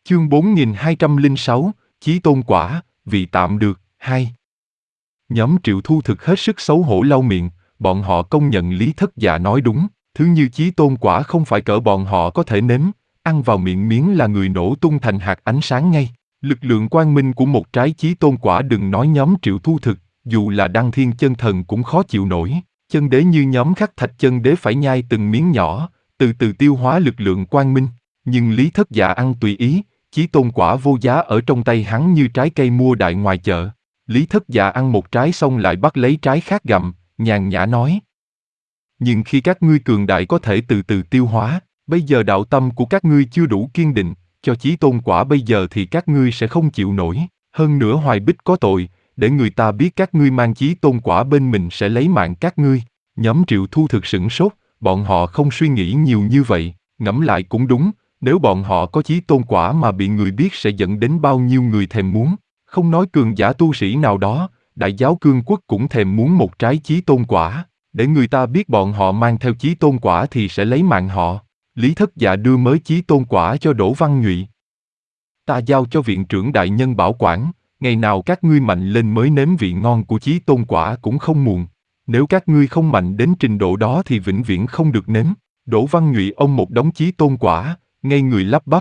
Chương 4206, Chí Tôn Quả, vị tạm được, 2. Nhóm Triệu Thu Thực hết sức xấu hổ lau miệng, bọn họ công nhận Lý Thất Dạ nói đúng, thứ như Chí Tôn Quả không phải cỡ bọn họ có thể nếm, ăn vào miệng miếng là người nổ tung thành hạt ánh sáng ngay. Lực lượng quang minh của một trái Chí Tôn Quả đừng nói nhóm Triệu Thu Thực, dù là Đăng Thiên Chân Thần cũng khó chịu nổi, chân đế như nhóm Khắc Thạch Chân Đế phải nhai từng miếng nhỏ, từ từ tiêu hóa lực lượng quang minh. Nhưng Lý Thất Dạ ăn tùy ý, Chí Tôn Quả vô giá ở trong tay hắn như trái cây mua đại ngoài chợ. Lý Thất Dạ ăn một trái xong lại bắt lấy trái khác gặm, nhàn nhã nói. Nhưng khi các ngươi cường đại có thể từ từ tiêu hóa, bây giờ đạo tâm của các ngươi chưa đủ kiên định, cho Chí Tôn Quả bây giờ thì các ngươi sẽ không chịu nổi. Hơn nữa Hoài Bích có tội, để người ta biết các ngươi mang Chí Tôn Quả bên mình sẽ lấy mạng các ngươi. Nhóm Triệu Thu Thực sửng sốt, bọn họ không suy nghĩ nhiều như vậy, ngẫm lại cũng đúng, nếu bọn họ có Chí Tôn Quả mà bị người biết sẽ dẫn đến bao nhiêu người thèm muốn. Không nói cường giả tu sĩ nào đó, Đại Giáo Cương Quốc cũng thèm muốn một trái Chí Tôn Quả, để người ta biết bọn họ mang theo Chí Tôn Quả thì sẽ lấy mạng họ. Lý Thất Dạ đưa mới Chí Tôn Quả cho Đỗ Văn Nhụy. Ta giao cho viện trưởng đại nhân bảo quản, ngày nào các ngươi mạnh lên mới nếm vị ngon của Chí Tôn Quả cũng không muộn. Nếu các ngươi không mạnh đến trình độ đó thì vĩnh viễn không được nếm. Đỗ Văn Nhụy ôm một đống Chí Tôn Quả, ngây người lắp bắp.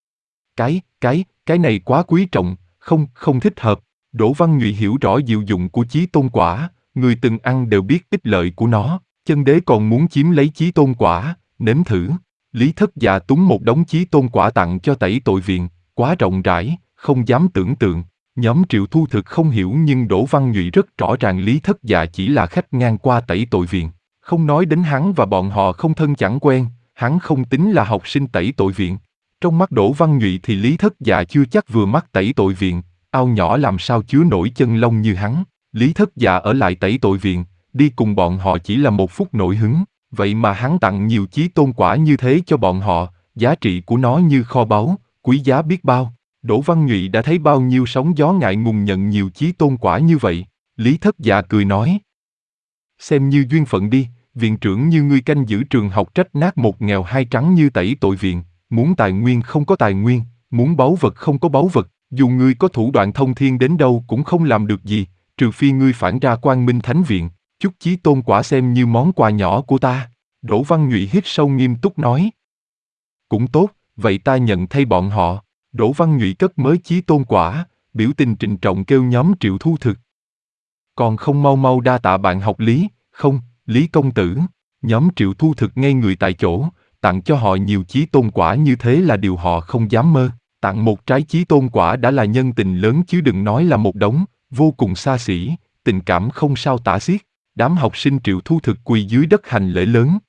Cái này quá quý trọng, không thích hợp. Đỗ Văn Nhụy hiểu rõ diệu dụng của Chí Tôn Quả, người từng ăn đều biết ích lợi của nó. Chân đế còn muốn chiếm lấy Chí Tôn Quả, nếm thử. Lý Thất Dạ túng một đống Chí Tôn Quả tặng cho Tẩy Tội Viện, quá rộng rãi, không dám tưởng tượng. Nhóm Triệu Thu Thực không hiểu nhưng Đỗ Văn Nhụy rất rõ ràng Lý Thất Dạ chỉ là khách ngang qua Tẩy Tội Viện. Không nói đến hắn và bọn họ không thân chẳng quen, hắn không tính là học sinh Tẩy Tội Viện. Trong mắt Đỗ Văn Nhụy thì Lý Thất Dạ chưa chắc vừa mắt Tẩy Tội Viện, ao nhỏ làm sao chứa nổi chân lông như hắn. Lý Thất Dạ ở lại Tẩy Tội Viện, đi cùng bọn họ chỉ là một phút nổi hứng, vậy mà hắn tặng nhiều Chí Tôn Quả như thế cho bọn họ, giá trị của nó như kho báu, quý giá biết bao. Đỗ Văn Nhụy đã thấy bao nhiêu sóng gió ngại ngùng nhận nhiều Chí Tôn Quả như vậy. Lý Thất Dạ cười nói. Xem như duyên phận đi, viện trưởng như ngươi canh giữ trường học trách nát một nghèo hai trắng như Tẩy Tội Viện, muốn tài nguyên không có tài nguyên, muốn báu vật không có báu vật, dù ngươi có thủ đoạn thông thiên đến đâu cũng không làm được gì, trừ phi ngươi phản ra Quang Minh Thánh Viện, chút Chí Tôn Quả xem như món quà nhỏ của ta. Đỗ Văn Nhụy hít sâu nghiêm túc nói. Cũng tốt, vậy ta nhận thay bọn họ. Đỗ Văn Nhụy cất mới Chí Tôn Quả, biểu tình trịnh trọng kêu nhóm Triệu Thu Thực. Còn không mau mau đa tạ bạn học Lý, không, Lý công tử. Nhóm Triệu Thu Thực ngây người tại chỗ, tặng cho họ nhiều Chí Tôn Quả như thế là điều họ không dám mơ. Tặng một trái Chí Tôn Quả đã là nhân tình lớn chứ đừng nói là một đống, vô cùng xa xỉ, tình cảm không sao tả xiết. Đám học sinh Triệu Thu Thực quỳ dưới đất hành lễ lớn.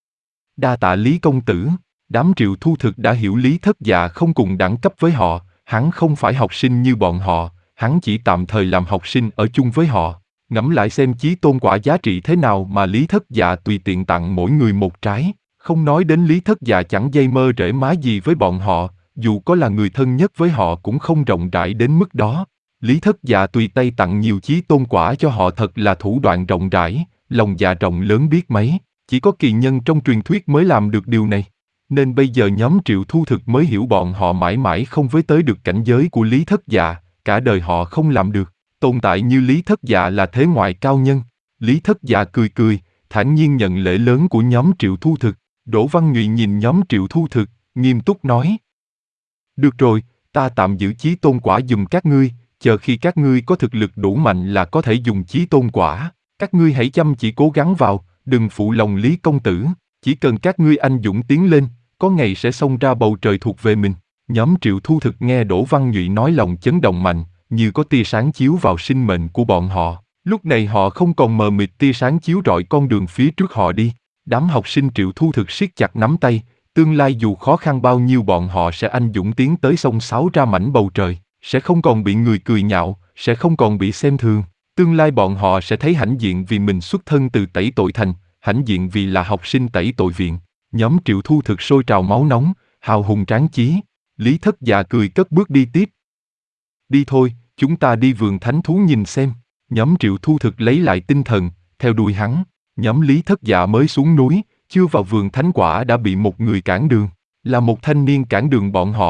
Đa tạ Lý công tử. Đám Triệu Thu Thực đã hiểu Lý Thất Dạ không cùng đẳng cấp với họ, hắn không phải học sinh như bọn họ, hắn chỉ tạm thời làm học sinh ở chung với họ. Ngẫm lại xem Chí Tôn Quả giá trị thế nào mà Lý Thất Dạ tùy tiện tặng mỗi người một trái. Không nói đến Lý Thất Dạ chẳng dây mơ rễ má gì với bọn họ, dù có là người thân nhất với họ cũng không rộng rãi đến mức đó. Lý Thất Dạ tùy tay tặng nhiều Chí Tôn Quả cho họ thật là thủ đoạn rộng rãi, lòng dạ rộng lớn biết mấy, chỉ có kỳ nhân trong truyền thuyết mới làm được điều này. Nên bây giờ nhóm Triệu Thu Thực mới hiểu bọn họ mãi mãi không với tới được cảnh giới của Lý Thất Dạ, cả đời họ không làm được. Tồn tại như Lý Thất Dạ là thế ngoại cao nhân. Lý Thất Dạ cười cười, thản nhiên nhận lễ lớn của nhóm Triệu Thu Thực. Đỗ Văn Nhụy nhìn nhóm Triệu Thu Thực, nghiêm túc nói. Được rồi, ta tạm giữ Chí Tôn Quả giùm các ngươi, chờ khi các ngươi có thực lực đủ mạnh là có thể dùng Chí Tôn Quả. Các ngươi hãy chăm chỉ cố gắng vào, đừng phụ lòng Lý công tử. Chỉ cần các ngươi anh dũng tiến lên, có ngày sẽ xông ra bầu trời thuộc về mình. Nhóm Triệu Thu Thực nghe Đỗ Văn Nhụy nói lòng chấn động mạnh, như có tia sáng chiếu vào sinh mệnh của bọn họ. Lúc này họ không còn mờ mịt, tia sáng chiếu rọi con đường phía trước họ đi. Đám học sinh Triệu Thu Thực siết chặt nắm tay, tương lai dù khó khăn bao nhiêu bọn họ sẽ anh dũng tiến tới xông xáo ra mảnh bầu trời, sẽ không còn bị người cười nhạo, sẽ không còn bị xem thường. Tương lai bọn họ sẽ thấy hãnh diện vì mình xuất thân từ Tẩy Tội Thành, hãnh diện vì là học sinh Tẩy Tội Viện. Nhóm Triệu Thu Thực sôi trào máu nóng, hào hùng tráng chí. Lý Thất Dạ cười cất bước đi tiếp. Đi thôi, chúng ta đi vườn thánh thú nhìn xem. Nhóm Triệu Thu Thực lấy lại tinh thần, theo đuôi hắn. Nhóm Lý Thất Dạ mới xuống núi, chưa vào vườn thánh quả đã bị một người cản đường. Là một thanh niên cản đường bọn họ,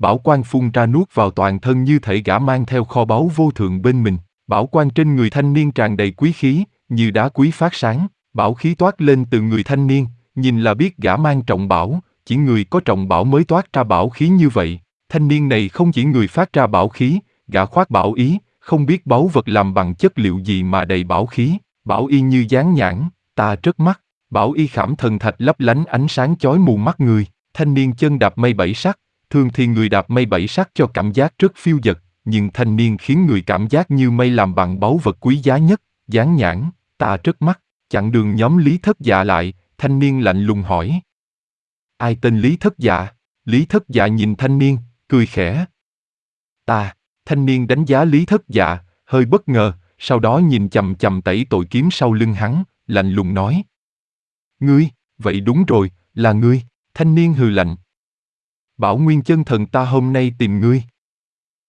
bảo quang phun ra nuốt vào toàn thân như thể gã mang theo kho báu vô thượng bên mình. Bảo quang trên người thanh niên tràn đầy quý khí, như đá quý phát sáng, bảo khí toát lên từ người thanh niên, nhìn là biết gã mang trọng bảo, chỉ người có trọng bảo mới toát ra bảo khí như vậy. Thanh niên này không chỉ người phát ra bảo khí, gã khoác bảo ý, không biết báu vật làm bằng chất liệu gì mà đầy bảo khí, bảo y như dán nhãn, ta rất mắt, bảo y khảm thần thạch lấp lánh ánh sáng chói mù mắt người. Thanh niên chân đạp mây bảy sắc, thường thì người đạp mây bảy sắc cho cảm giác rất phiêu dật, nhưng thanh niên khiến người cảm giác như mây làm bằng báu vật quý giá nhất, dán nhãn, ta rất mắt. Chặn đường nhóm Lý Thất Dạ lại, thanh niên lạnh lùng hỏi. Ai tên Lý Thất Dạ? Lý Thất Dạ nhìn thanh niên, cười khẽ. Ta, thanh niên đánh giá Lý Thất Dạ, hơi bất ngờ, sau đó nhìn chằm chằm tẩy tội kiếm sau lưng hắn, lạnh lùng nói. Ngươi, vậy đúng rồi, là ngươi, thanh niên hừ lạnh. Bảo Nguyên chân thần ta hôm nay tìm ngươi.